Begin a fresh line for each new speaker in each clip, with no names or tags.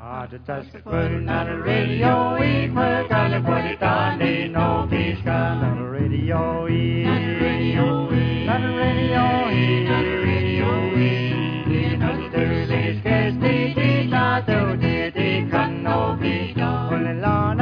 Put it on the radio, we put on the put it on the no peace gun on the radio, on the radio, on the radio, on the radio, in the Thursday's case, the not the day can no peace gun. Pull it on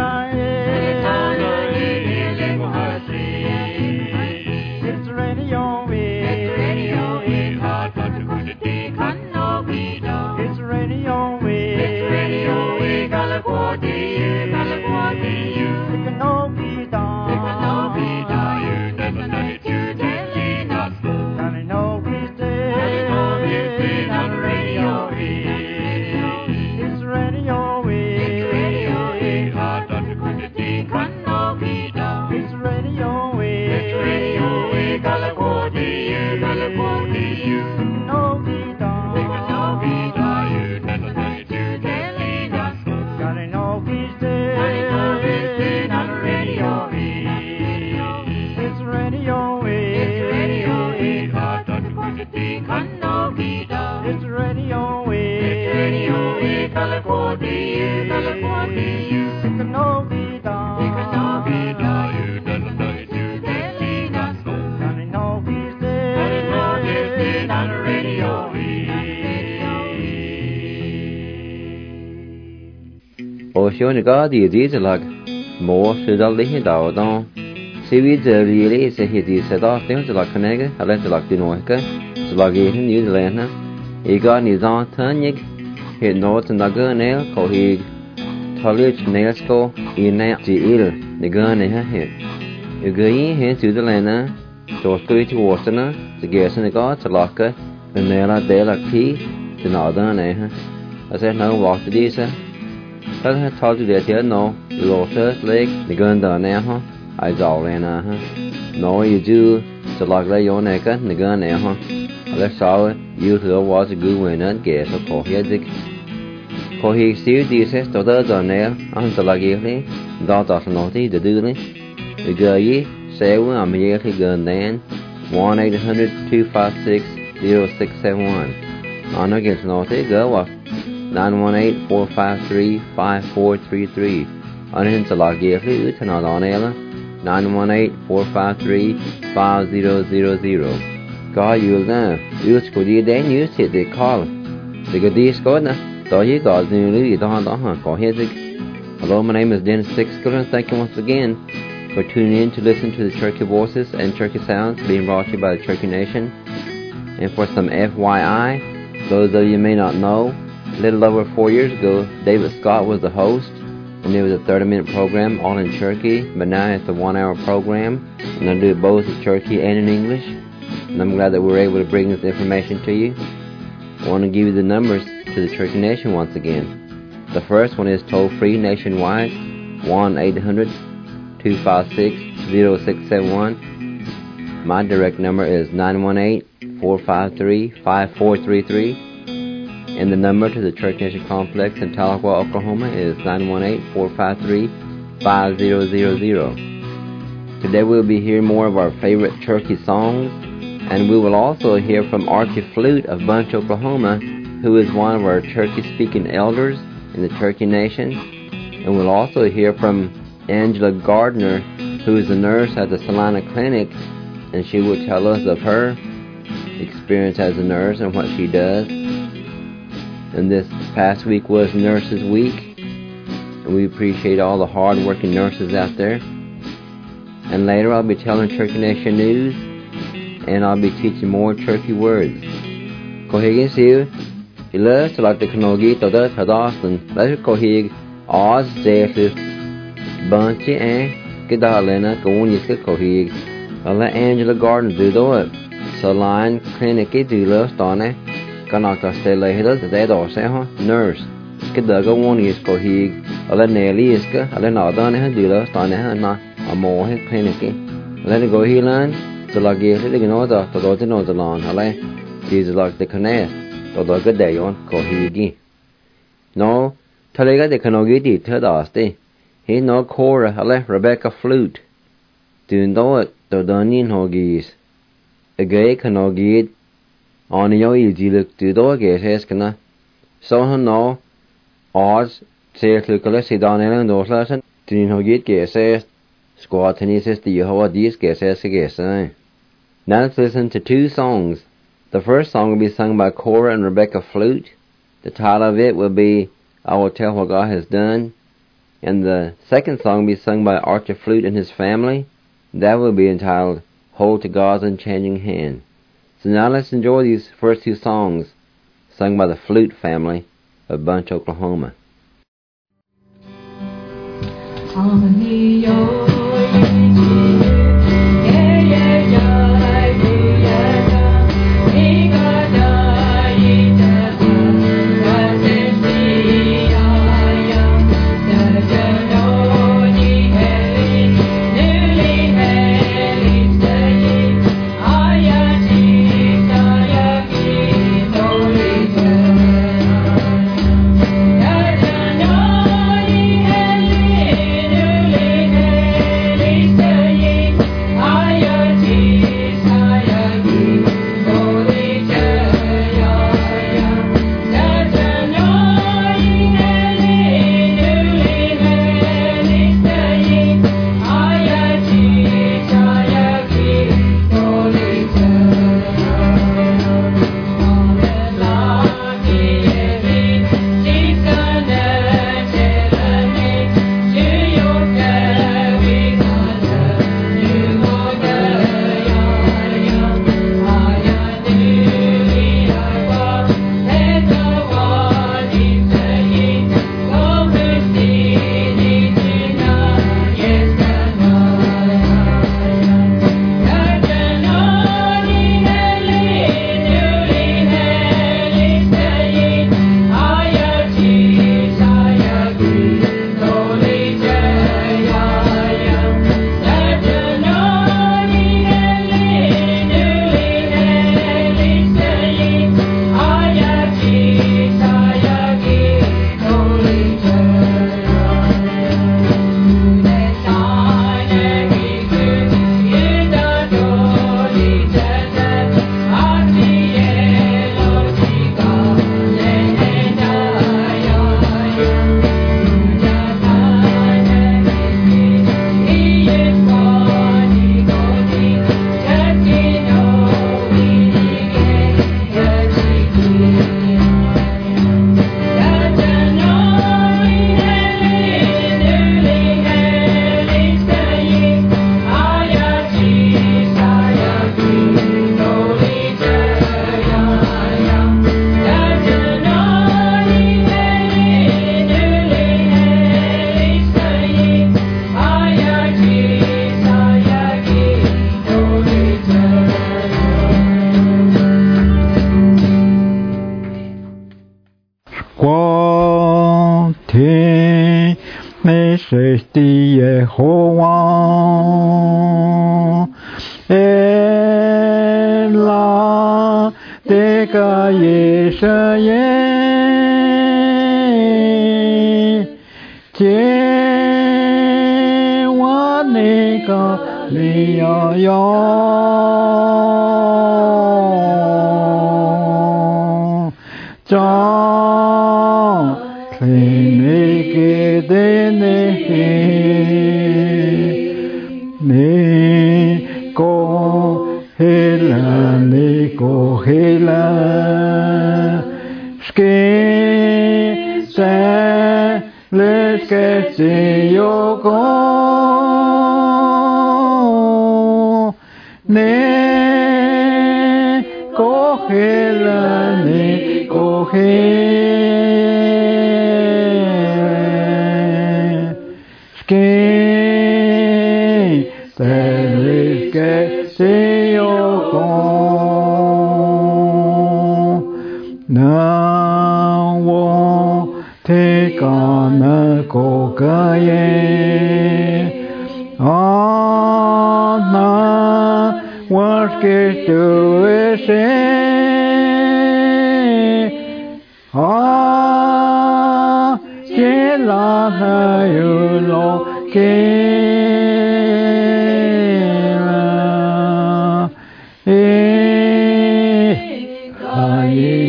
it's radio, it's radio, hard but the good day can no be done. It's radio, it's radio, California, California, it can no be done. It can no be done. You never know it, you tell not so. And I know he's dead, on the radio, it's radio, it's hard but the good day can no be done. It's radio, California, California, no be done. It can no be done. You never know it, you tell not so. Gotta know he's dead, on the radio, it's radio, it's hard but the good day can no be done. It's radio, California, California, it can no be done. It can no be done. You never know it, you tell not so. Gotta know he's dead, on the radio.
Ô xíu này có gì gì là mổ sự đó lý đầu đó sĩ vi giờ lý sẽ hiện gì sẽ đó tiếng là cái này cái hay là là tiếng nói cái là gì hết như thế này ý có như đó thế nhỉ hiện nó trên đó cái này có hi college này có ý này chỉ ý là cái này ha hiện cái hiện chữ thế này nè cho tôi chỉ học thế nè thì cái này có sẽ là cái này là để là khí thì nó đó này ha sẽ nó học thì đi sẽ các thao chủ đề thế nó lột hết lấy để gần đó này ha ai giàu này nè ha nói như chứ sẽ là cái giống này cái gần này ha lấy sau yêu thừa quá sẽ gửi về đến kẻ số khổ hết dịch khổ hi xíu đi sẽ cho đỡ giờ này anh sẽ là cái đấy đó tạo thành nó thì đưa đấy để gửi sẽ với anh mình khi gần đến 1-800-256-0671 anh nói cái nó thế gửi vào 918-453-5433 anh hiện sẽ là cái thứ thân nào đó này là 918-453-5000 có yêu nè yêu của đi đến như thế để call thì cái đi có nè đó với có gì đó hả có hết gì. Hello, my name is Dennis Sixkiller and thank you once again for tuning in to listen to the Cherokee Voices and Cherokee Sounds being brought to you by the Cherokee Nation. And for some FYI, those of you may not know, a little over 4 years ago, David Scott was the host, and it was a 30-minute program all in Cherokee, but now it's a 1-hour program, and I do it both in Cherokee and in English, and I'm glad that we're able to bring this information to you. I want to give you the numbers to the Cherokee Nation once again. The first one is toll-free nationwide, 1-800-256-0671. My direct number is 918-453-5433. And the number to the Cherokee Nation Complex in Tahlequah, Oklahoma is 918-453-5000. Today we'll be hearing more of our favorite Cherokee songs, and we will also hear from Archie Flute of Bunch, Oklahoma, who is one of our Cherokee-speaking elders in the Cherokee Nation. And we'll also hear from Angela Gardner, who is a nurse at the Salina Clinic, and she will tell us of her experience as a nurse and what she does. And this past week was Nurses Week, and we appreciate all the hard-working nurses out there. And later I'll be telling Cherokee Nation news, and I'll be teaching more Cherokee words. Có hiền xíu, thì lỡ sẽ là technology tao đó thở đó, lấy có hiền ở dễ được bận chứ cái đó là nó cũng như cái có hiền, là Angela Gardner từ đó, Salina Clinic cái từ lỡ đó này. Cái nào ta sẽ lấy hết để đó sẽ ha nurse cái đó có muốn is có hi ở lên Nelly is cái ở lên nào đó này đi đó tao này nó ở mồ hết clinic cái lên go hi lên so là cái cái nó đó tao đó nó là ở lên thì là cái này tao đó cái đấy on có hi cái nó thay cái cái nó cái thì thế đó đấy he nó Cora ở lên Rebecca Flute từ đó tao đó nhìn họ cái nó cái on yo il dilek tu do ge hes kana so no Odds says Lucalis Donel Doslasan, Tinhogit Gases, Squatinis the Yehovah Dis Gases Gases. Now let's listen to two songs. The first song will be sung by Cora and Rebecca Flute. The title of it will be I Will Tell What God Has Done. And the second song will be sung by Archie Flute and his family. That will be entitled Hold to God's Unchanging Hand. So now let's enjoy these first two songs sung by the Flute family of Bunch, Oklahoma.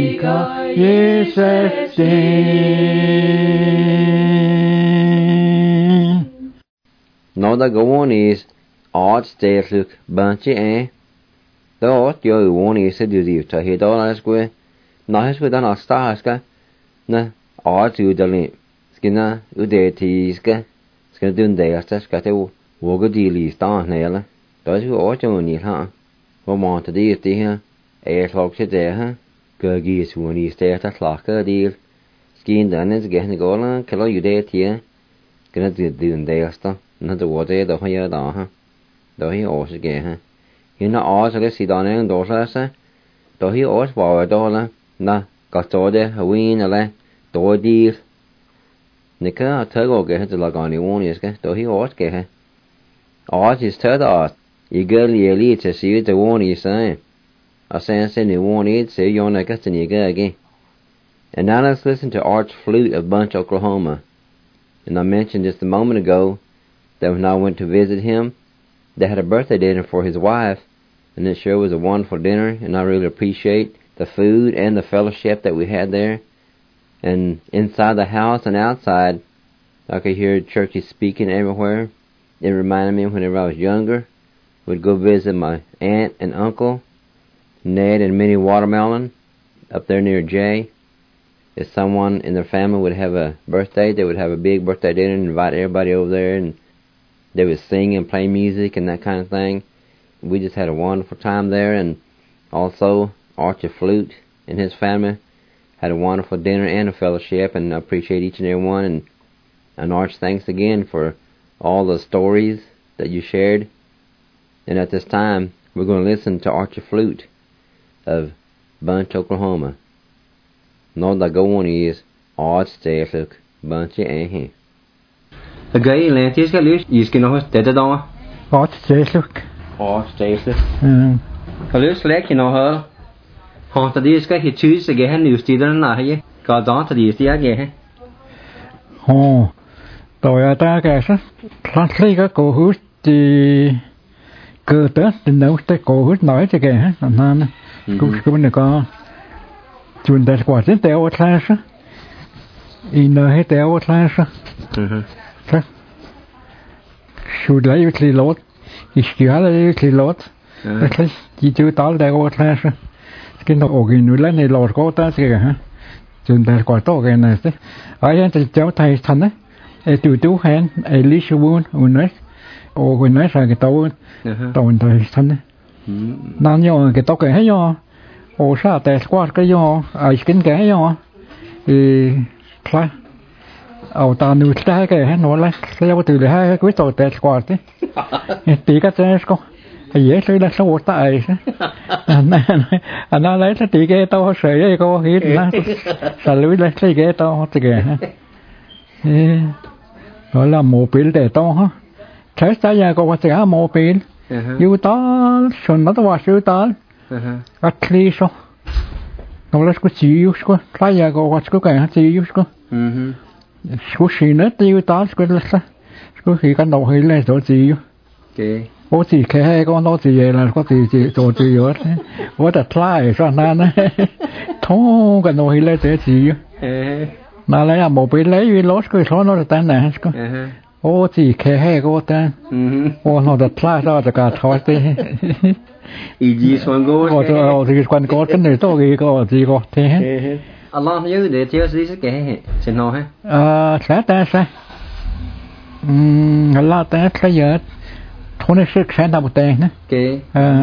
Ika Yeseftin.
Now the go on is odd state look bunchy the odd yo one is to do to hit all as we nice with an star na odd to the lip skinna udetiska ska dun de ska te wo go deal star nela đó chứ odd cho ni ha wo mo to di ti ha talk to there ha go gi su ni stay ta clock deal skin dan is getting go la kelo udeti gonna do dun de sta na the water the ha da ha đó hi odd ge ha hiện nó odd so cái si đó nên đó sa đó hi odd vào đó là na có chỗ để win là đồ đi nè cái thở gọi cái hết là còn nhiều món cái đó hi odd cái ha odd is thở đó you go really to see the one is saying I say new one is say you know cái gì cái again and now let's listen to Arch Flute of Bunch, Oklahoma. And I mentioned just a moment ago that when I went to visit him, they had a birthday dinner for his wife, and it sure was a wonderful dinner, and I really appreciate the food and the fellowship that we had there. And inside the house and outside, I could hear churches speaking everywhere. It reminded me whenever I was younger, we'd go visit my aunt and uncle, Ned and Minnie Watermelon, up there near Jay. If someone in their family would have a birthday, they would have a big birthday dinner and invite everybody over there, and they would sing and play music and that kind of thing. We just had a wonderful time there, and also Archie Flute and his family had a wonderful dinner and a fellowship, and I appreciate each and every one. And Arch, thanks again for all the stories that you shared. And at this time, we're going to listen to Archie Flute of Bunch, Oklahoma. Now the go on is Odd State Bunch here. The guy in Lantis got loose, you can know dead on.
Odd State look.
Odd State. The loose leg, you know her. Haunted this guy, he chooses again, you still don't know here. Got on to this again.
Oh, tôi ta cái sao? Phát lấy cái cổ hút thì cơ tết thì nấu tới cổ hút nói cho cái hả? Làm cũng cũng được có. Chúng ta quả trên tèo ở xa sao? In hết tèo ở xa sao? Sao? Should lấy cái lót, cái lấy cái lót. Cái chỉ chữ tao tèo ở xa sao? Cái nó ở cái núi lên này lót có ta cái hả? Chúng ta quả to cái này thế. Ai anh cháu thầy thành đấy. Tụi chú hẹn lý sư buôn nói ồ nói ra cái tàu thầy thành đấy. Nào nhau cái tàu cái hay nhau. Ồ sao tại qua cái nhau ai kính cái nhau. Thì khai ở ta nuôi trái cái hay nói là theo từ để hai cái tàu tại qua thế. Tí cái trái có. Dễ thấy là số tại anh lấy cái tí cái tàu sợi ấy có hít nó xả lưới lấy cái tàu thì kìa đó là mổ pin để tàu ha thấy sao giờ có cái mổ pin yêu to xuân nó to siêu to at least nó là cái gì yêu có thấy giờ có cái gì yêu có có gì nữa yêu to cái là có khi cái đầu hơi lên rồi gì có gì cái con nó gì là có gì rồi gì rồi có đặt lại cho nên thô cái nồi lên sẽ gì mà lấy là một bên lấy lót cái số nó là tan này có gì cái có tan có nó đặt lại cho cả tháo thế
ý gì xoắn gỗ
có gì xoắn gỗ cái này to gì có gì có thế
Allah nhớ để chơi gì cái xin nói ha
sẽ ta sẽ Allah ta sẽ giờ thôi sức sẽ đào tiền nè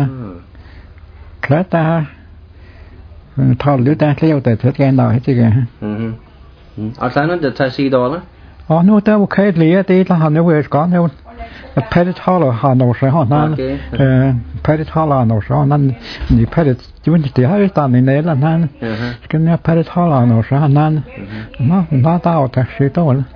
cái ta thao lưỡi ta theo từ thứ cái nào hết chứ kìa
ở sao nó được thay xí đó đó
nó ta ok lìa thì là họ nếu về có nếu pedit thao là họ nấu sẽ họ nan pedit thao là nấu sẽ họ nan như pedit chúng chỉ hai ta này là nan cái này pedit thao là nấu sẽ họ nan nó tao ta sẽ tốt lắm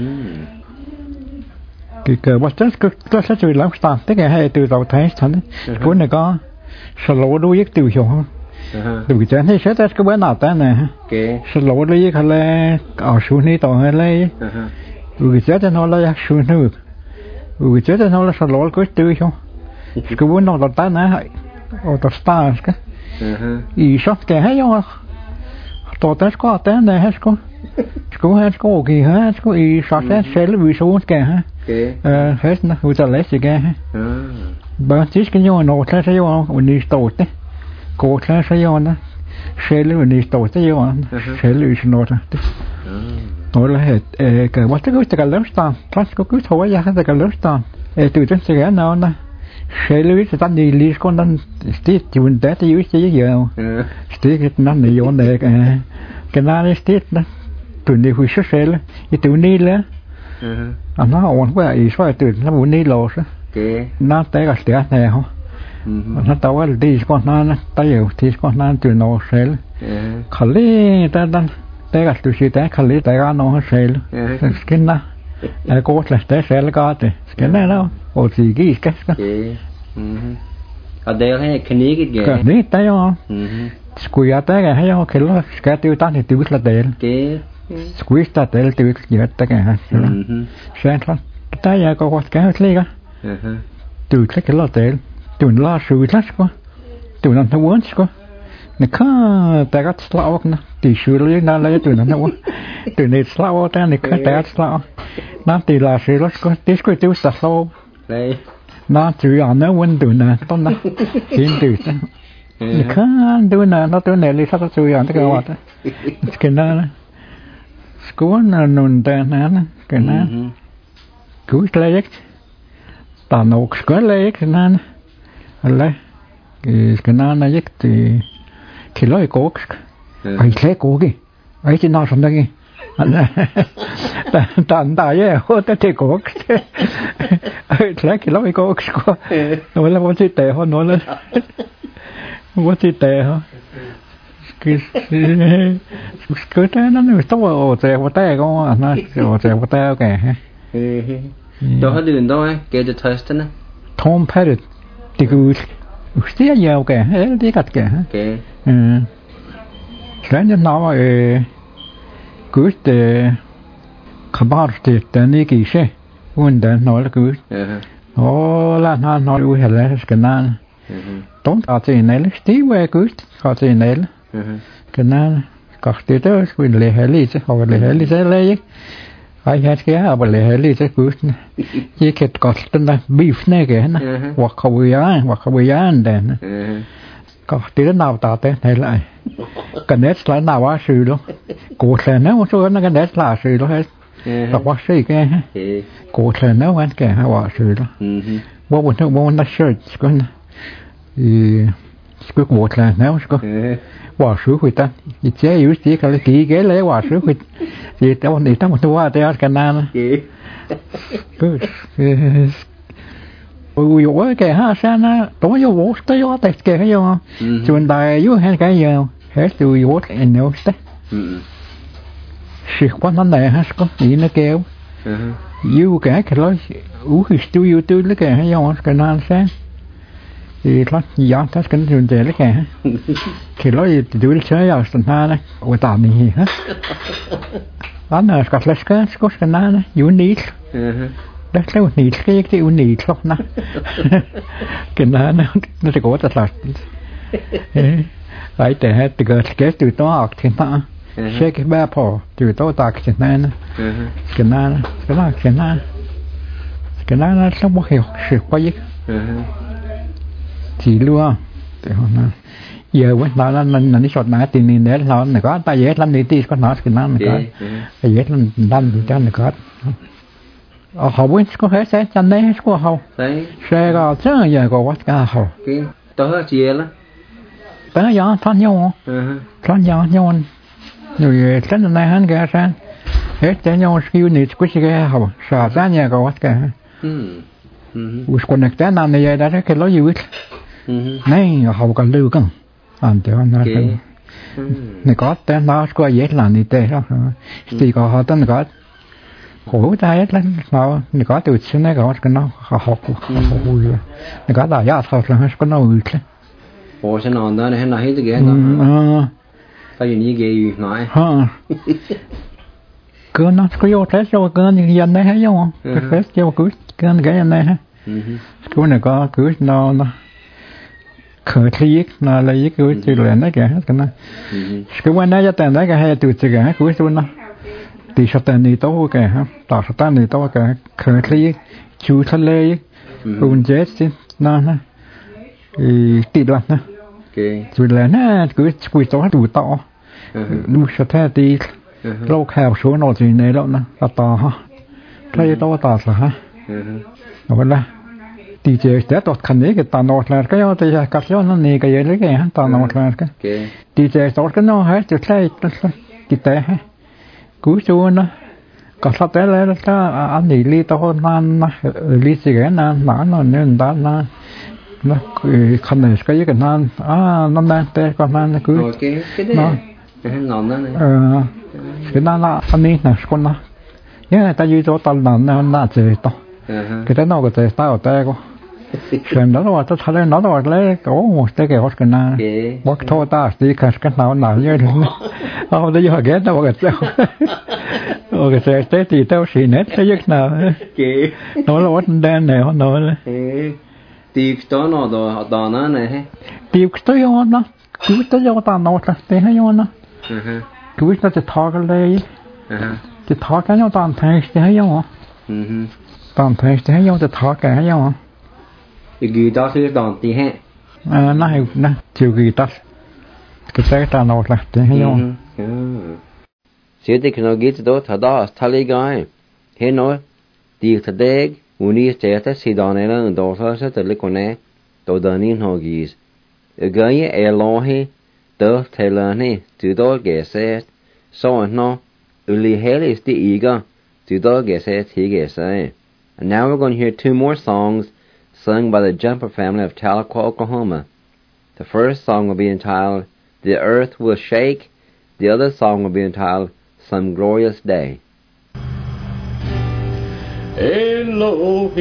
cái bắt chắc cái sẽ chịu lắm sao tất cả hai từ đầu thấy thành cuốn này có solo đuôi giấc tiêu hiểu không từ cái này sẽ cái bữa nào ta nè solo đuôi giấc là ở xuống này tàu hay lấy từ cái nó là xuống nước từ cái nó là solo cái tiêu không cái bữa nào ta nè ở tàu stars cái ý shot cái hay không Totes ko tänne häsko. Sko häsko ki häsko I shotset sel vi så ska ha. Hästna uta läsiga ha. Ba tisken jo no tla jo uni stote. Ko tla jo na. Sel uni stote jo. Sel is no ta. Nó là hết cái what cái lớp plus cứ thôi ya cái lớp từ trên xe nó nè xe lưới sẽ đi lý con đang stick chịu té thì dưới giờ stick nó này vô này cái nào stick đó tụi đi huy xe là tụi đi là nó ổn quá ý sao tụi nó muốn đi lò sao nó té cái stick này không nó tao cái đi con nó tay yếu thì con nó tụi nó xe khởi lên ta đang té cái tụi xe té khởi lên té cái nó xe cái na cô là té xe là có thì cái này đâu ồ thì cái
ở đây hay cái ní cái
cái ní tay không squeeze tay cái hay không cái lo cái tiêu tan thì tiêu là đèn squeeze ta đèn tiêu nhiều tay cái ha sáng lắm tay giờ có cái lấy cái từ cái lo đèn từ lo sủi lắm quá từ nó thấu vốn quá nè khá tay cái slow nè từ sủi lấy nó lấy từ nó thấu từ này slow tay này cái tay slow nó từ là sủi lắm quá tí cái tiêu slow
đây
nó chủ yếu nó vấn từ nè tốt nè hiện từ khá từ nè nó từ nè lý sao chủ yếu cái what cái nó cố nó nôn tên nè cái nó cố lấy ta nó cố lấy cái nó lấy cái nó là gì thì khi lấy cố ai lấy cố cái ai chỉ nói xong đấy ta ye ho ta te ko like lo ko ko no la mo ti te ho no la mo ti te ho cái ta nó to o te ho te ko na o te ho te okay
đó hết đường thôi kể từ test nữa
Tom Pettit thì cứ stia nhiều kẻ đi cắt kẻ cái nó cứ để khabar để tên này kỹ sẽ vấn đề nói là cứ là nó nói uy hiếp là cái nào tóm tắt thì này là tí về cứ có thì này là cái nào các thứ đó quyền lệ hệ lý chứ họ lệ hệ lý sẽ lấy ai hết cái à lệ hệ lý sẽ cứ chỉ cái có tên là beef này cái na hoặc không ăn đen có thứ nào ta thế này lại cái nét là nào á sự đó cụ thể nếu số nó cái nét là sự đó hết là bác sĩ cái cụ thể nếu anh cái hay là sự đó bao nó search con cái cụ thể nếu có quả sứ huyết ta chế yếu chỉ cái kỹ cái lấy quả sứ huyết thì tao đi tao một toa tao cái nào ui cái ha sao nó tối vô vô tới vô tới cái vô chuyện đại vô hay cái vô hết từ vô anh nhớ thế sự quan tâm này ha có gì nó kêu yêu cái lối uống studio tôi lấy cái hay vô cái nào sáng thì nó giảm tất cả chuyện thế lấy cái lối tôi chơi ở sân ha này ở tạm này hết anh ở cái cái nào này unique đó là unique cái unique lắm nè cái nào nó sẽ có thật là ấy để từ cái từ đó học thì nó sẽ cái ba phò từ đó ta cái này cái nào nó không có hiểu sự quá gì chỉ luôn để nó giờ với nó là đi sọt nãy tiền để nó có ta dễ lắm đi tí có nó cái nào nó có dễ lắm cho nó có họ muốn có hết sẽ chăn đấy có không xe có chứ giờ có what cả không
cái đó chia là
tới giờ thân nhau nhau rồi cái này hắn cái sao hết cái nhau skill này cái không sao ra nhà có what cả con cái nào này đã cái lối gì này họ còn lưu cần anh thấy nó này có tên nó có dễ làm đi tê đó thì có họ tên có khổ tay lắm nó có từ xưa này có cái nó học nó có đại gia học là có nó ư thế
ồ sao nó đó này nó hết cái nó tại vì như vậy nói
cứ nó có vô thế cho cái những dân đấy hay không cái thế cho cứ cái này ha cứ này có cứ nó khởi thi là lấy cái chữ lên đấy kìa cái nó cái quan này cho tên đấy cái hay từ chữ cái cuối tuần nó thì sao tên này tốt kìa ha tao sao tên này tốt kìa khởi thi chú thà lê uốn chết chứ nó tị đoạn nó chữ lên á cứ cuối tối đủ to đủ sao thế thì lâu khảo số nó gì này đâu nó to ha thấy to to sao ha rồi là thì chế sẽ tốt khăn đấy cái tao nói là cái thì các chỗ nó này cái gì cái tao nói là cái thì chế tốt cái nó hết chứ thấy cái té cú chú nó có sao té là anh đi li tao nó li gì cái nó nên nó khăn này cái nó đang té còn nó cứ nó
ngon đó này
cái nó anh đi là con nó nhớ ta duy cho tao nó chế to cái nó có thể tao té có chuyện đó là tôi thấy nó là lấy có một cái cái na bóc thô ta thì cái nào như thế đó giờ ghét nó cái sao cái thế thì tao xí nét thế giấc nào nó là what đen này nó là
tiệc đó nó đó nó này
tiệc tới nó cứ tới giờ tao nói là thế hay nó cứ nóจะทอกันเลยจะทอกันnhau toàn thấy thế hay không toàn thấy thế nhauจะทอกันhay không
thì guitar thì đòn tí hết
nó chiều guitar cái xe ta nói là thế hay không
sẽ thì nó guitar đó thật đó thay lấy cái thế nói tiệc thật đấy uni sẽ tới xí đòn này là đồ thôi sẽ tới lấy con này đồ đàn in họ ghi cái ấy lo he tớ thấy là này từ đó cái xe sau nó uli hell is the ego từ đó cái xe thì cái xe and now we're going to hear two more songs sung by the Jumper family of Tahlequah, Oklahoma. The first song will be entitled The Earth Will Shake. The other song will be entitled Some Glorious Day.
Elohim,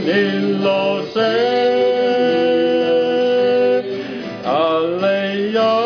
Alleluia.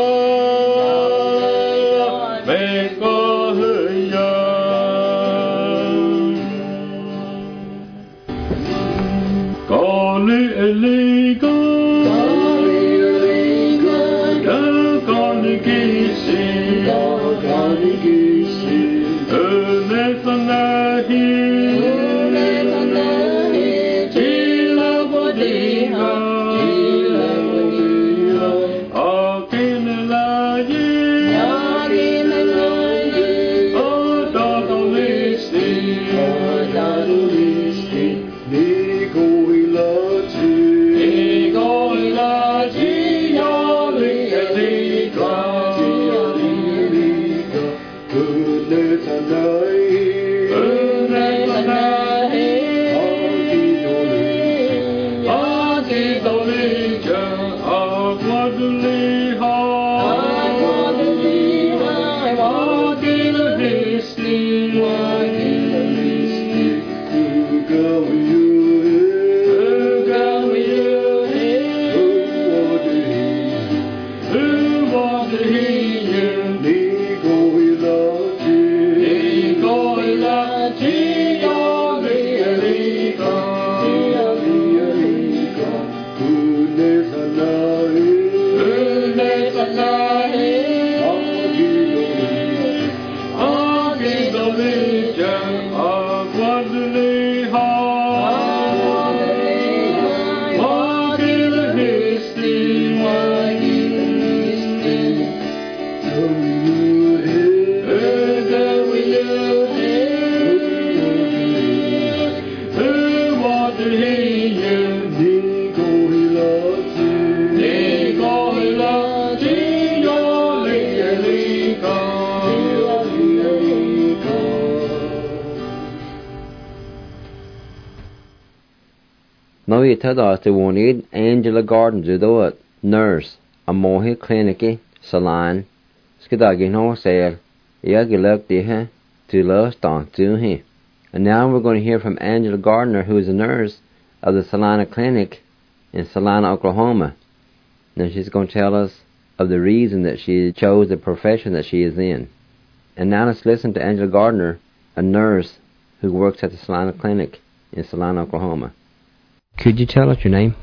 Noi tada te wanted Angela Gardner judo nurse a mohi clinic salon skidagi no sale yagilak diha to last on to he. And now we're going to hear from Angela Gardner, who is a nurse of the Salina Clinic in Salina, Oklahoma. Now she's going to tell us of the reason that she chose the profession that she is in. And now let's listen to Angela Gardner, a nurse who works at the Salina Clinic in Salina, Oklahoma. Could you tell us your name?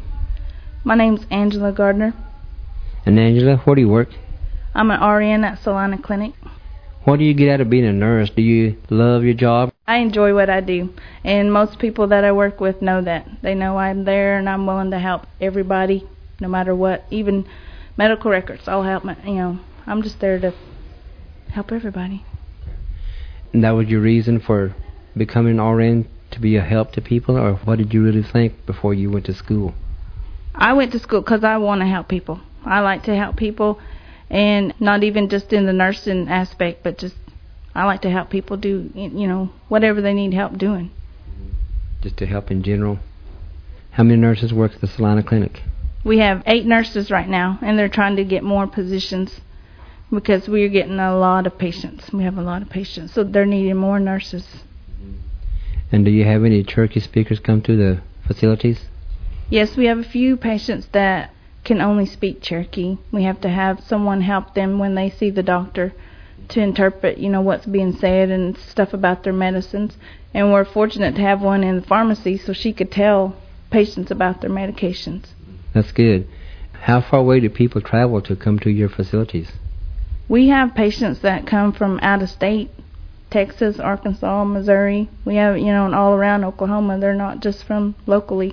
My name's Angela Gardner.
And Angela, where do you work?
I'm an RN at Salina Clinic.
What do you get out of being a nurse? Do you love your job?
I enjoy what I do, and most people that I work with know that. They know I'm there and I'm willing to help everybody, no matter what, even medical records. I'll help, I'm just there to help everybody.
And that was your reason for becoming an RN, to be a help to people, or what did you really think before you went to school?
I went to school because I want to help people. I like to help people, and not even just in the nursing aspect, but just I like to help people do, whatever they need help doing.
Just to help in general. How many nurses work at the Salina Clinic?
We have 8 nurses right now, and they're trying to get more positions because we're getting a lot of patients. We have a lot of patients, so they're needing more nurses.
And do you have any Cherokee speakers come to the facilities?
Yes, we have a few patients that can only speak Cherokee. We have to have someone help them when they see the doctor to interpret, what's being said and stuff about their medicines. And we're fortunate to have one in the pharmacy so she could tell patients about their medications.
That's good. How far away do people travel to come to your facilities?
We have patients that come from out of state. Texas, Arkansas, Missouri. We have, and all around Oklahoma. They're not just from locally.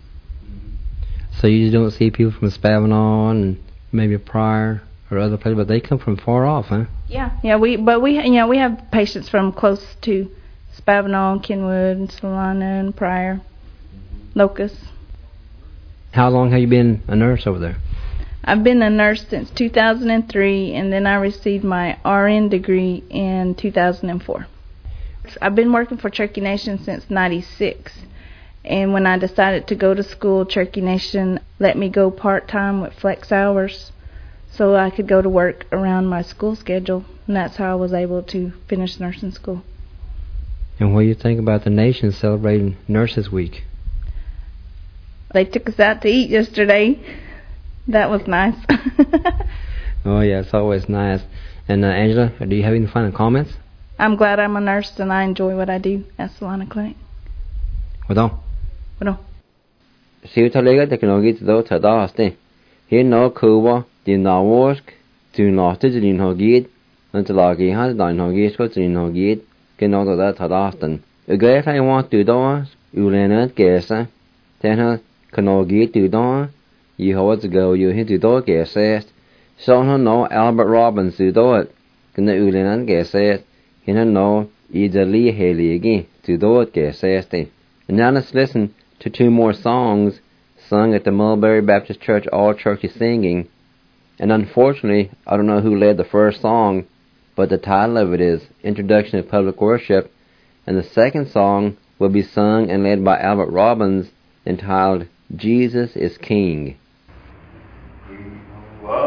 So you don't see people from Spavinaw and maybe Pryor or other places, but they come from far off, huh?
Yeah. We have patients from close to Spavinaw, Kenwood, and Salina, and Pryor, Locust.
How long have you been a nurse over there?
I've been a nurse since 2003, and then I received my RN degree in 2004. I've been working for Cherokee Nation since 96, and when I decided to go to school, Cherokee Nation let me go part-time with flex hours so I could go to work around my school schedule, and that's how I was able to finish nursing school.
And what do you think about the nation celebrating Nurses Week?
They took us out to eat yesterday. That was nice.
Oh, yeah, it's always nice. And Angela, do you have any final comments?
I'm glad I'm a nurse and I enjoy what I do at Salina Clinic.
Well
done.
Talega technology to those tadaste. Here no Kuba, the Naworsk, to Nostage in Hogid, and to Lagi has done Hogisko in Hogid, can not that tadastan. A great I want to doors, Ulena Gesa, Tenha Kanogi to door. You hold to go, you hit to door says. So no Albert Robbins to do it. Can the Ulinan says. He no either Lee Haley again to do it says. And now let's listen to 2 more songs sung at the Mulberry Baptist Church All Cherokee Singing. And unfortunately, I don't know who led the first song, but the title of it is Introduction to Public Worship. And the second song will be sung and led by Albert Robbins, entitled Jesus is King.
Wow.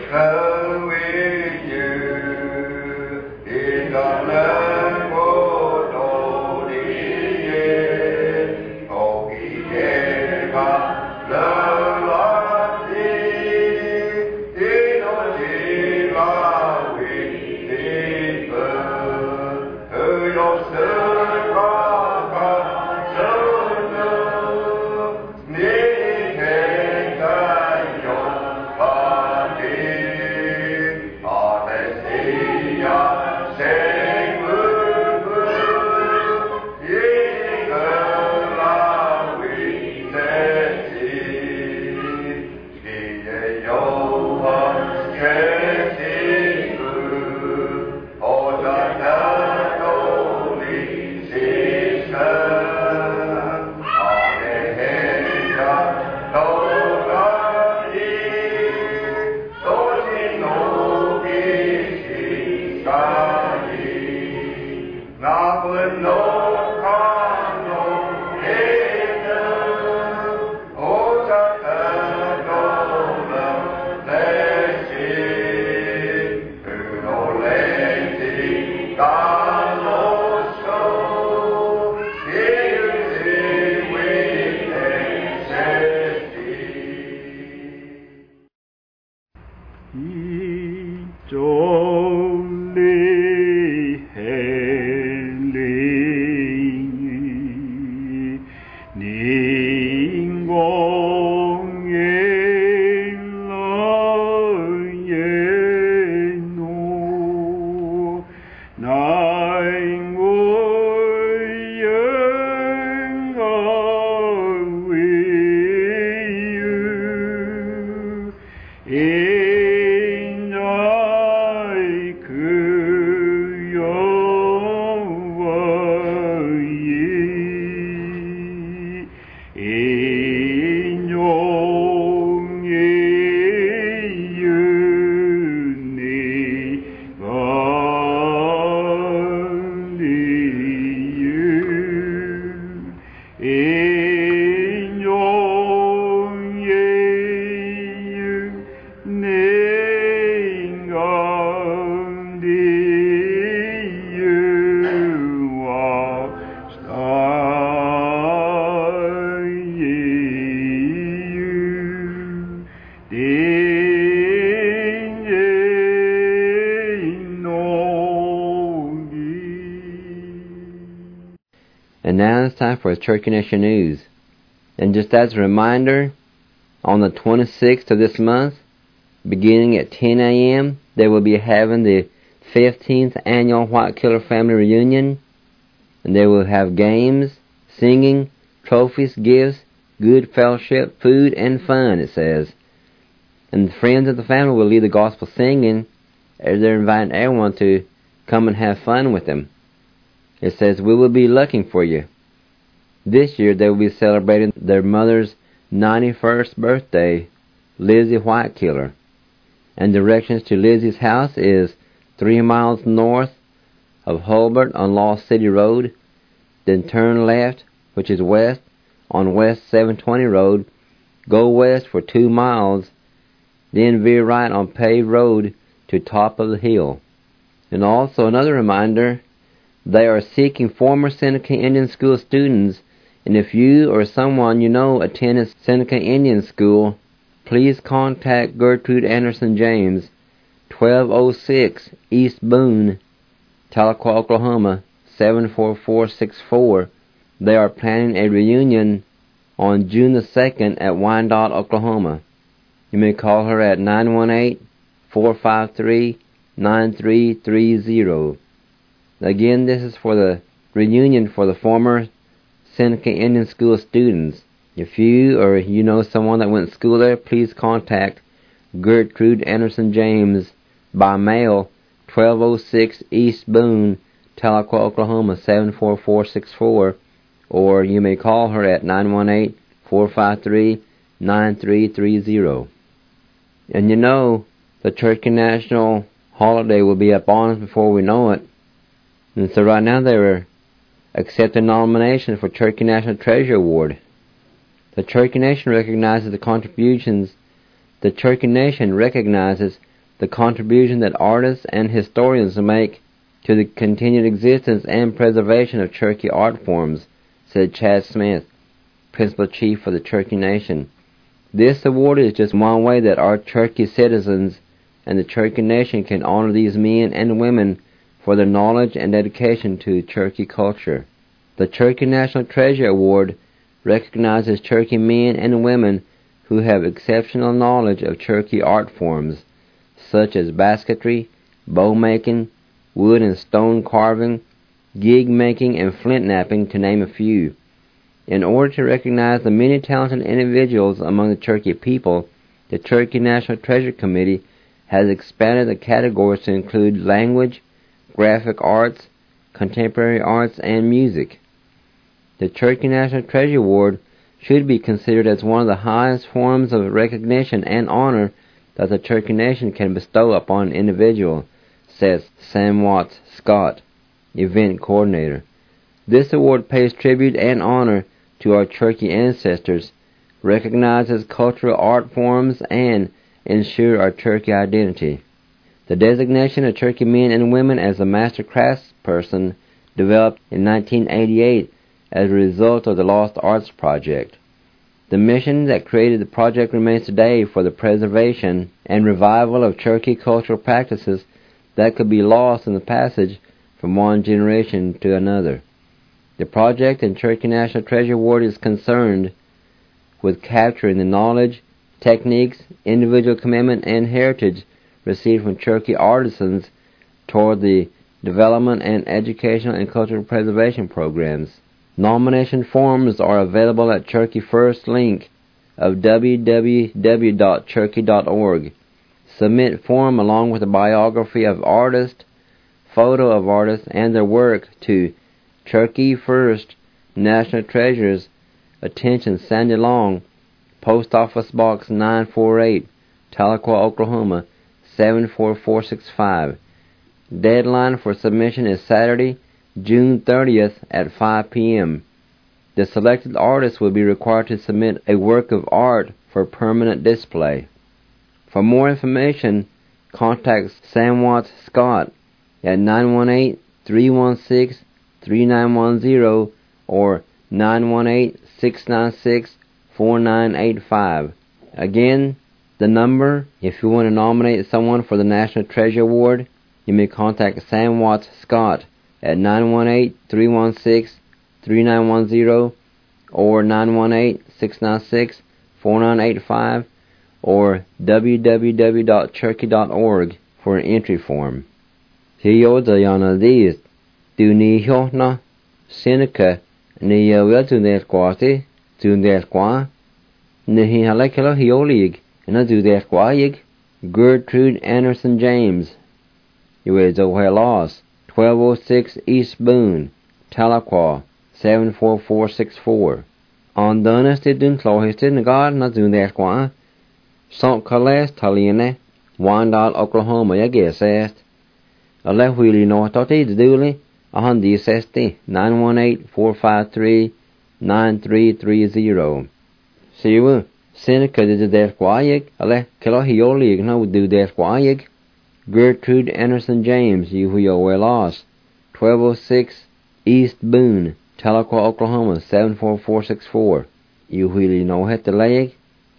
And now it's time for Cherokee Nation News. And just as a reminder, on the 26th of this month, beginning at 10 a.m., they will be having the 15th Annual White Killer Family Reunion. And they will have games, singing, trophies, gifts, good fellowship, food, and fun, it says. And the friends of the family will lead the gospel singing as they're inviting everyone to come and have fun with them. It says, we will be looking for you. This year they will be celebrating their mother's 91st birthday, Lizzie Whitekiller. And directions to Lizzie's house is 3 miles north of Hulbert on Lost City Road. Then turn left, which is west, on West 720 Road. Go west for 2 miles. Then veer right on paved road to top of the hill. And also another reminder, they are seeking former Seneca Indian School students, and if you or someone you know attended Seneca Indian School, please contact Gertrude Anderson James, 1206 East Boone, Tahlequah, Oklahoma, 74464. They are planning a reunion on June the 2nd at Wyandotte, Oklahoma. You may call her at 918-453-9330. Again, this is for the reunion for the former Seneca Indian School students. If you or you know someone that went to school there, please contact Gertrude Anderson James by mail, 1206 East Boone, Tahlequah, Oklahoma, 74464, or you may call her at 918-453-9330. And you know, the Cherokee National holiday will be up on us before we know it. And so right now they were accepting nomination for Cherokee National Treasure Award. The Cherokee Nation recognizes the contributions. The Cherokee Nation recognizes the contribution that artists and historians make to the continued existence and preservation of Cherokee art forms, said Chad Smith, Principal Chief for the Cherokee Nation. This award is just one way that our Cherokee citizens and the Cherokee Nation can honor these men and women for their knowledge and dedication to Cherokee culture. The Cherokee National Treasure Award recognizes Cherokee men and women who have exceptional knowledge of Cherokee art forms, such as basketry, bow making, wood and stone carving, gig making, and flint knapping, to name a few. In order to recognize the many talented individuals among the Cherokee people, the Cherokee National Treasure Committee has expanded the categories to include language, graphic arts, contemporary arts, and music. The Cherokee National Treasure Award should be considered as one of the highest forms of recognition and honor that the Cherokee Nation can bestow upon an individual, says Sam Watts Scott, event coordinator. This award pays tribute and honor to our Cherokee ancestors, recognizes cultural art forms, and ensures our Cherokee identity. The designation of Cherokee men and women as a master craftsperson developed in 1988 as a result of the Lost Arts Project. The mission that created the project remains today for the preservation and revival of Cherokee cultural practices that could be lost in the passage from one generation to another. The project and Cherokee National Treasure Award is concerned with capturing the knowledge, techniques, individual commitment, and heritage received from Cherokee artisans toward the development and educational and cultural preservation programs. Nomination forms are available at Cherokee First link of www.cherokee.org. Submit form along with a biography of artist, photo of artists, and their work to Cherokee First National Treasures. Attention, Sandy Long, Post Office Box 948, Tahlequah, Oklahoma 74465. Deadline for submission is Saturday, June 30th at 5 p.m. The selected artist will be required to submit a work of art for permanent display. For more information, contact Sam Watts Scott at 918-316-3910 or 918-696-4985. Again, the number, if you want to nominate someone for the National Treasure Award, you may contact Sam Watts Scott at 918-316-3910 or 918-696-4985 or www.cherokee.org for an entry form. Hiyo dayana these do ni hona Seneca ni wel to their quati to their qua ni halakelo hiolig and do their quayig Gertrude Anderson James. You is a well lost 1206 East Boone, Tahlequah 74464. On Dunasted dun Clohisted and God not do their qua. St. Colas Taline, Wyandotte, Oklahoma, I guess asked. A left wheelie north of the dooley, 160 918-453-9330. See you, Seneca did that quiet, a left Kilohioli, no do that quiet. Gertrude Anderson James, you who are well lost, 1206 East Boone, Tahlequah, Oklahoma 74464. You wheelie no hit the leg.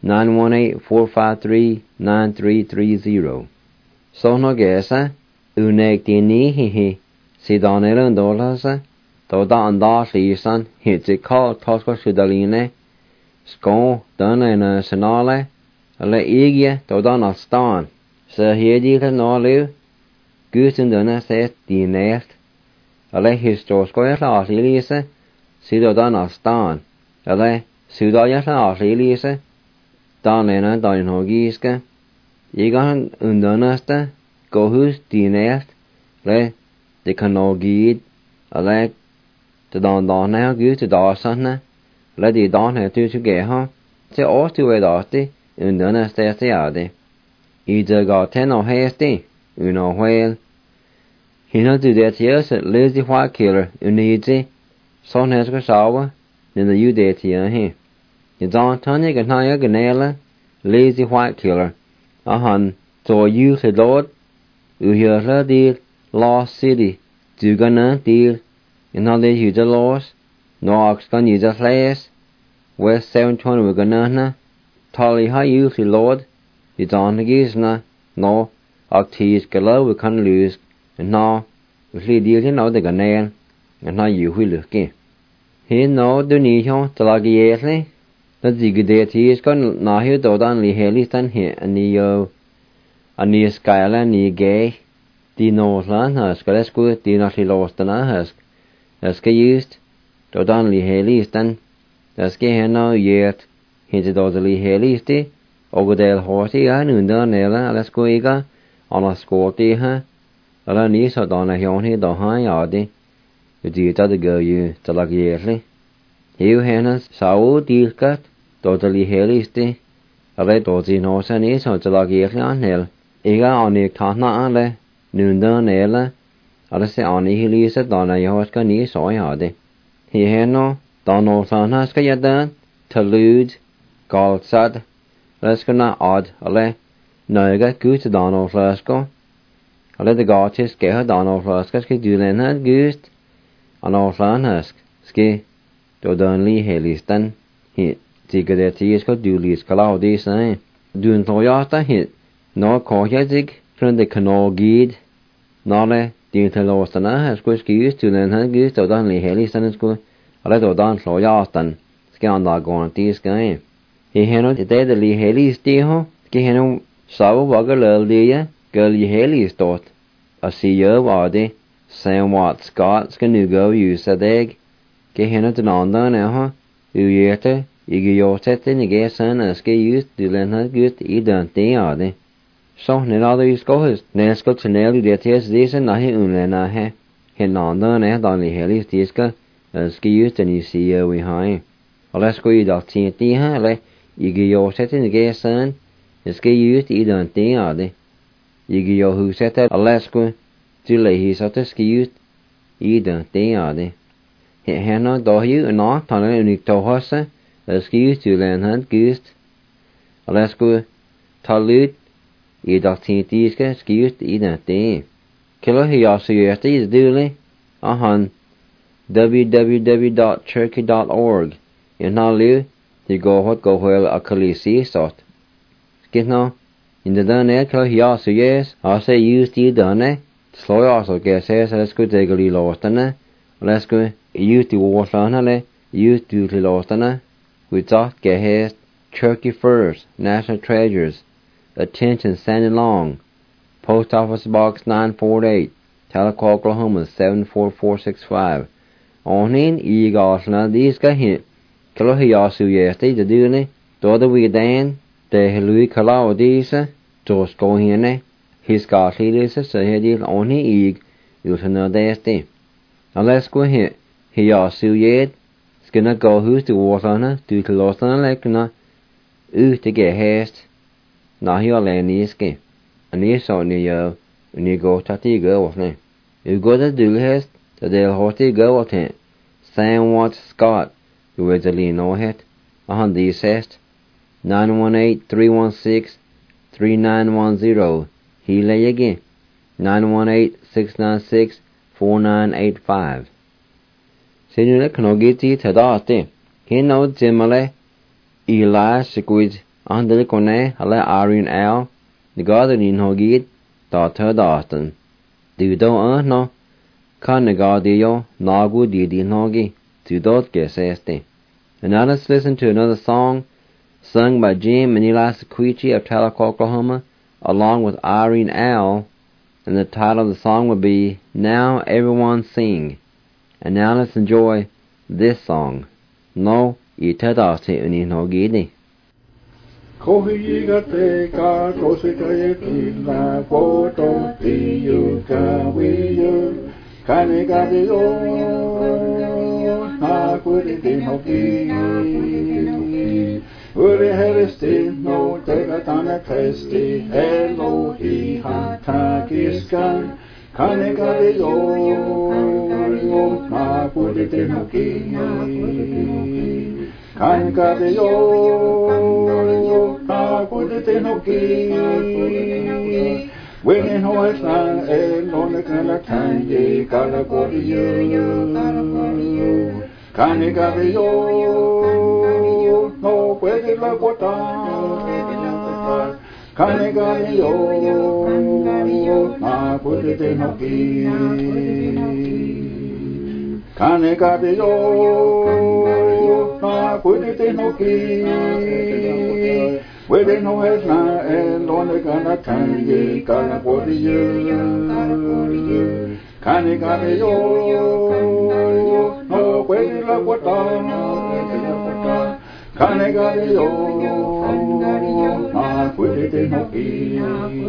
918-453-9330. So no gesa, unek dini hihi, si donelun dolasa, to dan das lisan, hits it call tosco sudaline, skon dana senale, ale igia to dan astan, so here dita no liu, gusen dana says dinest, ale historisko yasla asilisa, si to dan astan, ale sudayasla asilisa, Darlena Darnhogiska, Yegan Undonasta, Gohus Dinest, Le de Canogid, a le to Don Donna, Gus to Darsana, Le de Donna to Geha, Se all to Edati, Undonasta Seade. Either got 10 or hasty, Uno whale. He not do that yes at Lizzie White Killer, Unidi, Son has got sour, then the U date here. It's on Tony Ganaya Ganela, Lazy White Killer, So you the Lord, you hear the deal, lost city, do gonna deal, in all the you the lost, no ox gun you the last, West 720 we're gonna, Tolly how you the Lord, it's on the geese na, no, ox tease gala we can't lose, and now, we see deal you know the gonna, and now you will look in. He no do need you to like yearly. The Zigudeti is gone now here to down the hilly stand here and the skyland ni gay. The Northland has got as good, the not lost than I has used to down the hilly stand. That's gay now yet. Hinted to the hilly sti. Over there horsey, I knew down there, let's go eager on a scorty, huh? I need so down a hill here, the high yardy. You do the girl you to like yearly. Hiu hennes sau dilkat, totally helisti, ale toti nosen is on to like yearly on hill. Iga on the tana ale, nunda nela, ale se on the hilisa donna yoska ni soy hardy. He henno, dono sanhaska yadan, talude, galsad, leskana odd, ale, noga gut dono flasko. Ale the gartis geha dono flaskas ki dulen had gust, an all flanhask, ski. Då dönlig helistan hit tigadetis ko dulis kalaudis nei dun toyata hit no kohjazig från de kanogid nale din telostana has ko skis tunen han gis då dönlig helistan sko alla då dan toyatan skan da gon tis gai he heno de li helisti ho ski heno sav vagal dia gal helistot asiyo vade Sam Watt Scott ska nu gå usadeg ke hena den andan ha ujete igiotet ni gesan ska just dulen ha gut I den det så när alla I skohus när ska tunnel det tes disen nahi unlena he hena andan dan I helis tiska ska just ni se vi hai alla ska I dalt ti ha le igiotet ni gesan ska just I den det igio huset alla ska Tyle hi satte skjut I den det. Hena då ju nå talar unik to hosse, skjut tulen han gust. Alla skulle ta lut I dagtintiska skjut I den det. Kilo hi alltså gjort I dule. Han www.turkey.org. Inalu det går hel akalisi sort. Skitno in the done kilo hi alltså yes, alltså just I done. Slår alltså GSS eller skulle det gå I låtarna eller skulle ut I årslarna eller ut I låtarna we thought GSS Turkey First National Treasures Attention Sandy Long Post Office Box 948 Tahlequah Oklahoma 74465 Onin I gaslarna de ska hit kilo hiasu gäste det dune då det vi den det helui kalao disa då ska henne His gartlidelse så hedil oni ig utanna deste. Alla sko he sujed skena gå hus til årlarna du til låsarna lekna utige hest nahi aleniske. Ani så ni jo ni gå tati gå årne. Gå det dulhest det del horti gå åt he. Sam Watt Scott du er det no het. Han dis hest 918-316-3910 He lay again 918-696-4985 Senule knogiti tadate Hino timale Eli sikuid andele kone hala arin al Nigadin hogit da tadaten Du do no Kan negadio nagu didi nogi to dot geseste. And now let's listen to another song sung by Jim and Eli Sequici of Tahlequah, Oklahoma, along with Irene Al, and the title of the song will be Now Everyone Sing. And now let's enjoy this song. No itadase uninhogidi.
Kohiga teka kosika yekila foto tiyu kawiyu kanegadiyo hakuridinogi Uri heristi no tegatana testi Elohi hatakiskan kanegadiyo hakuridinogi Kanikare yo, na kudete no ki. When in Hawaii, and on the Kanakanye, Kalakori yo. Kanikare yo, no puede la bota. Kanikare yo, na kudete no ki. Kanikare yo, na kudete no ki. Where no has na and on the Kanakanye, Kalakori yo. Kanikare yo, no puede la bota. Kanikare yo, na kudete no ki.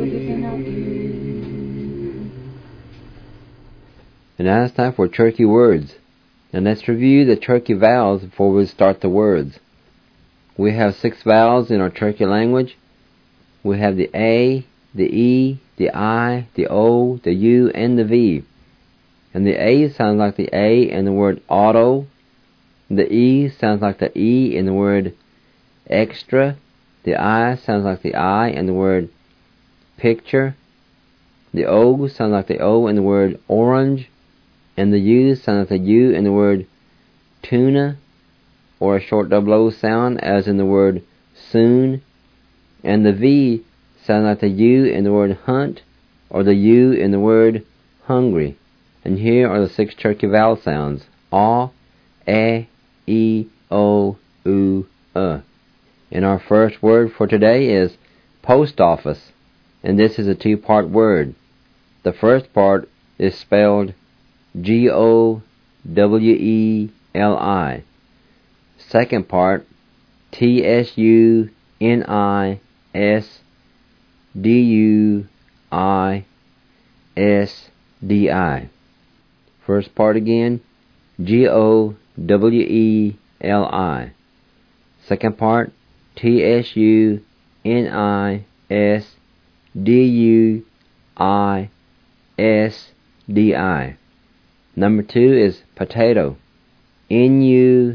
And now it's time for Cherokee words. And let's review the Cherokee vowels before we start the words. We have 6 vowels in our Cherokee language. We have the A, the E, the I, the O, the U, and the V. And the A sounds like the A in the word auto. The E sounds like the E in the word extra. The I sounds like the I in the word picture. The O sounds like the O in the word orange. And the U sounds like the U in the word tuna, or a short double O sound as in the word soon. And the V sounds like the U in the word hunt, or the U in the word hungry. And here are the 6 Cherokee vowel sounds: A, E, I, O, U, And our first word for today is post office, and this is a 2-part word. The first part is spelled Goweli. Second part, Tsunisduisdi. First part again, Goweli. Second part, Tsunisduisdi. Number 2 is potato, Nuna.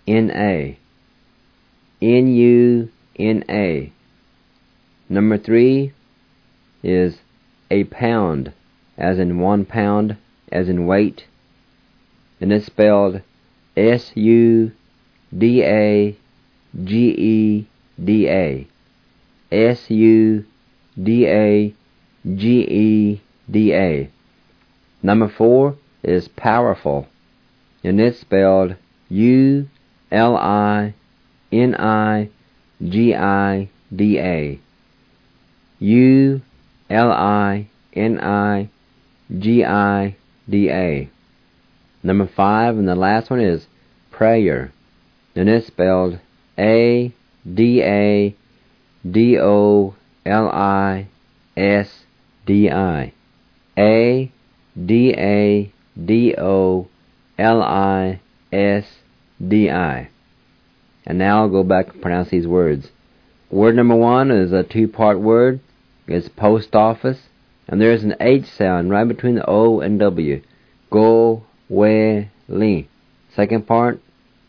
Nuna. Number 3 is a pound, as in 1 pound, as in weight, and it's spelled Sudageda. Sudageda. Number 4 is powerful, and it's spelled Ulinigida. Ulinigida. Number 5 and the last one is prayer, and it's spelled Adadolisi. Adadolisi. And now I'll go back and pronounce these words. Word number 1 is a 2-part word. It's post office, and there's an H sound right between the O and W. Goweli. Second part,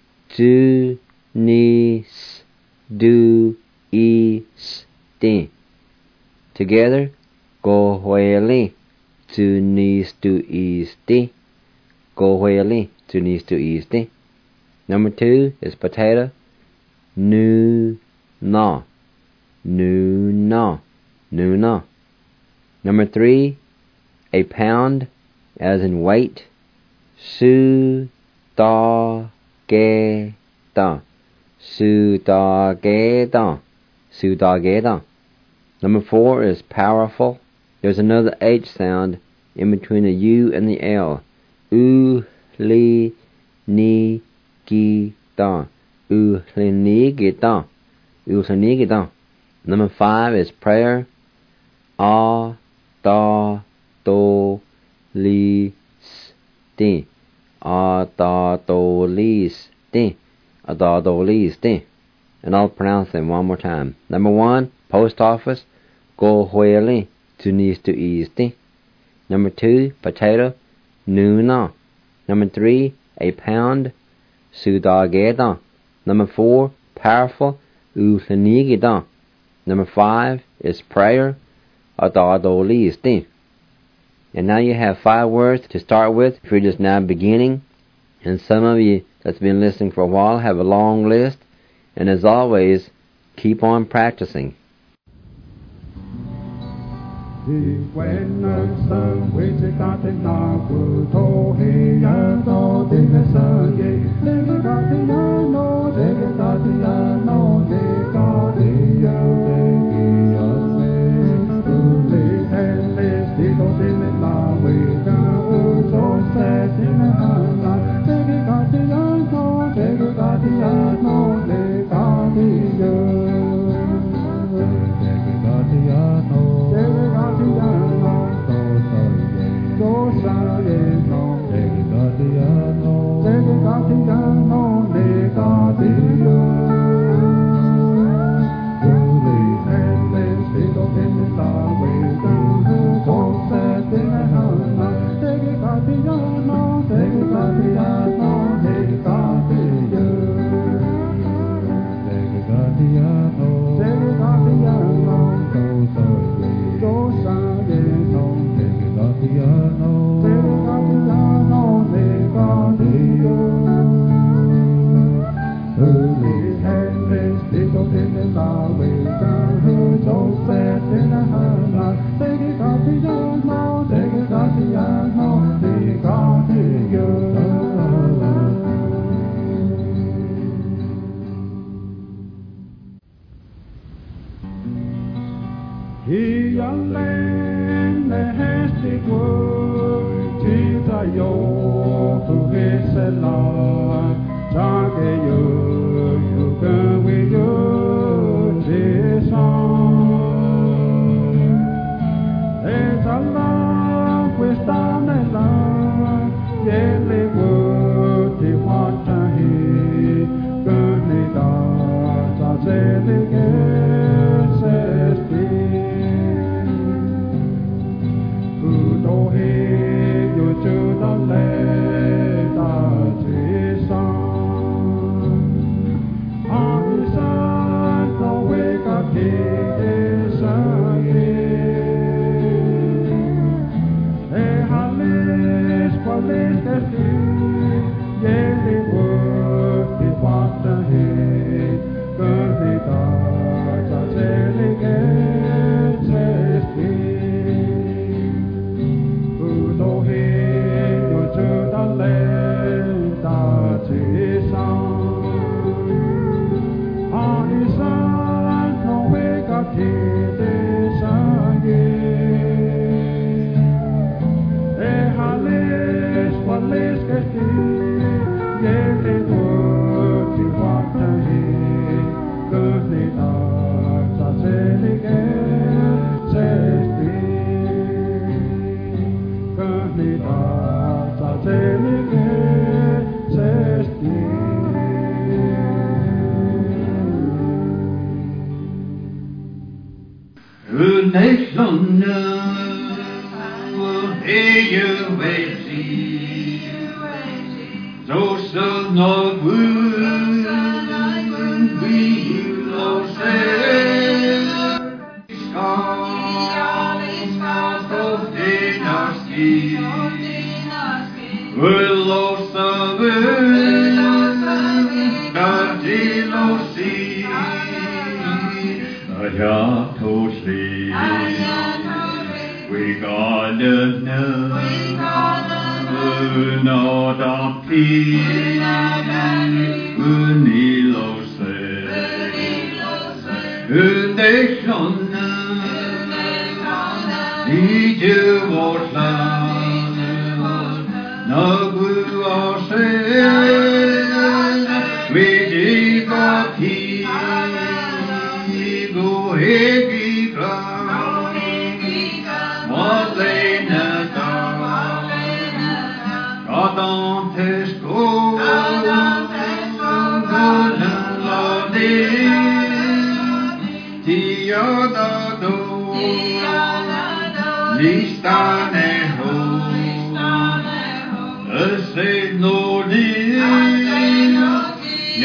Tsunisduisdi. Together, Goweli. Tsunisduisdi. Goweli. Tsunisduisdi. Number 2 is potato, Nuna. Nuna. Nuna. Number 3, a pound, as in weight, Sudageda. Sudageda. Sudageda. Number 4 is powerful. There's another H sound in between the U and the L. Ulinigida. Ulinigida. Ulinigida. Number 5 is prayer. Adadolisi. Adadolisi. Adadolisi. And I'll pronounce them one more time. Number 1, post office, Goweli. Tsunisduisdi. Number 2, potato, Nuna. Number 3, a pound, Sudageda. Number 4, powerful, uthanigidan. Number 5 is prayer, adadolisti. And now you have 5 words to start with if you're just now beginning. And some of you that's been listening for a while have a long list. And as always, keep on practicing.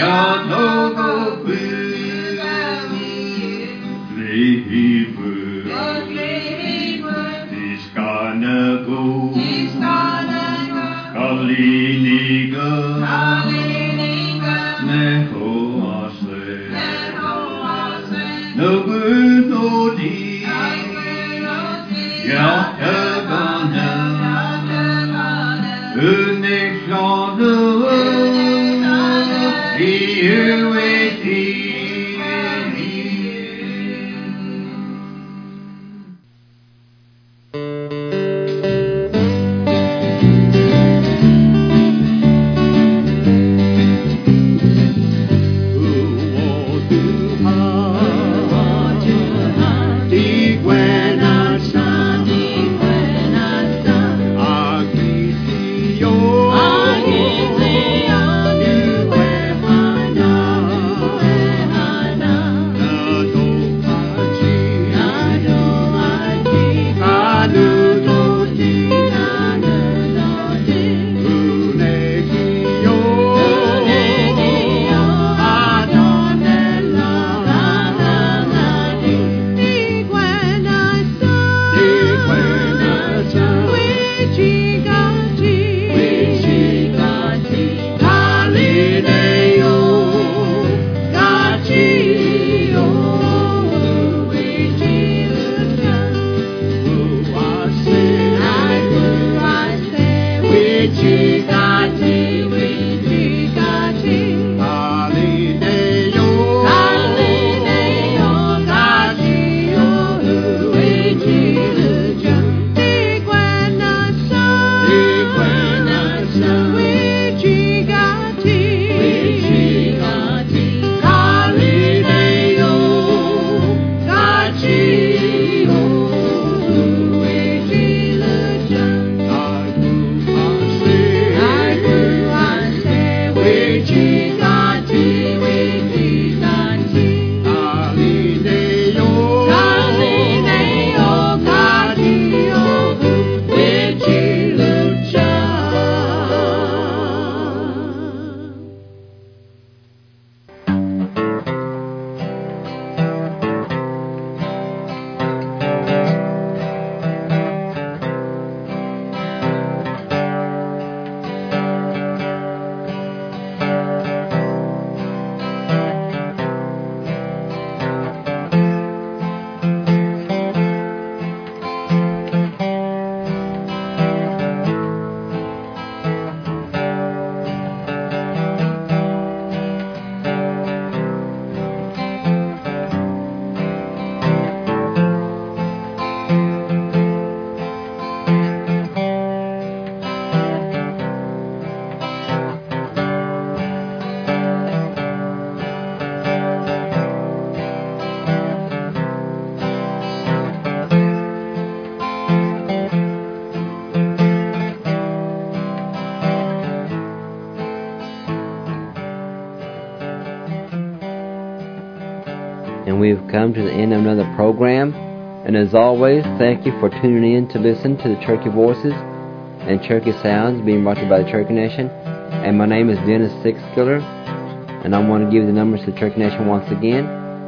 And we've come to the end of another program. And as always, thank you for tuning in to listen to the Cherokee Voices and Cherokee Sounds being brought to you by the Cherokee Nation. And my name is Dennis Sixkiller, and I want to give the numbers to the Cherokee Nation once again.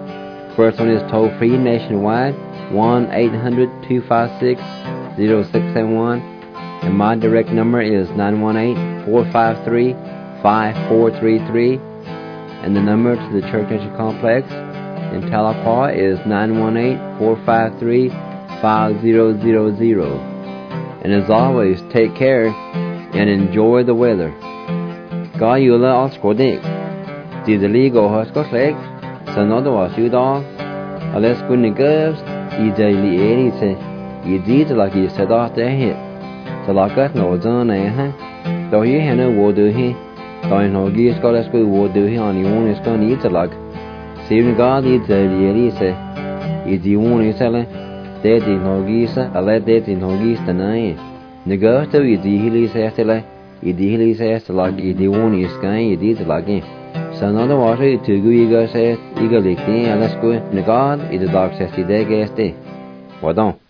First one is toll-free nationwide, 1-800-256-0671. And my direct number is 918-453-5433. And the number to the Cherokee Nation Complex in Tahlequah is 918-453-5000. And as always, take care and enjoy the weather. Có yêu là Oscordic. Dì the legal Oscordic. So no the was you dog. Unless good niggas, you daily anything. You did like you said off their hit. So like that no done huh? Though you had no wood do he. Though no gears got us good wood do he on you one is gonna eat a like. See you God you daily anything. You do one is selling. They did no geese, I let they did no geese tonight. The girl tell you the hilly says you deal says like you do one is sky, you did like him. So another water to go you go says, you go like the let's go. The God, it the dog says the day gas day. What don't?